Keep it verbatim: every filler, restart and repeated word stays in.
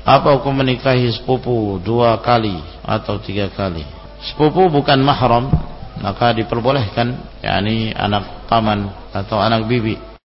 Apa hukum menikahi sepupu dua kali atau tiga kali? Sepupu bukan mahram, maka diperbolehkan, yakni anak paman atau anak bibi.